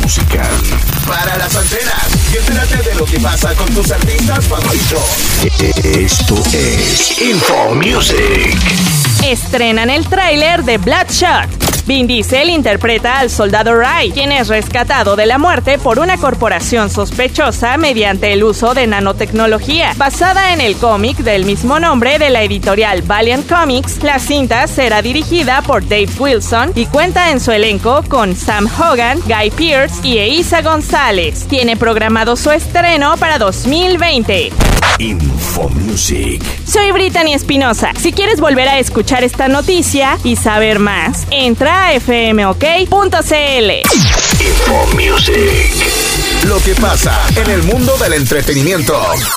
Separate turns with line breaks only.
musical. Para las antenas y entérate de lo que pasa con tus artistas favoritos. Esto es Info Music.
Estrenan el tráiler de Bloodshot. Vin Diesel interpreta al soldado Ray, quien es rescatado de la muerte por una corporación sospechosa mediante el uso de nanotecnología. Basada en el cómic del mismo nombre de la editorial Valiant Comics, la cinta será dirigida por Dave Wilson y cuenta en su elenco con Sam Hogan, Guy Pearce y Eiza González. Tiene programado su estreno para 2020.
Info Music.
Soy Brittany Espinosa. Si quieres volver a escuchar esta noticia y saber más, entra a fmok.cl.
Info Music. Lo que pasa en el mundo del entretenimiento.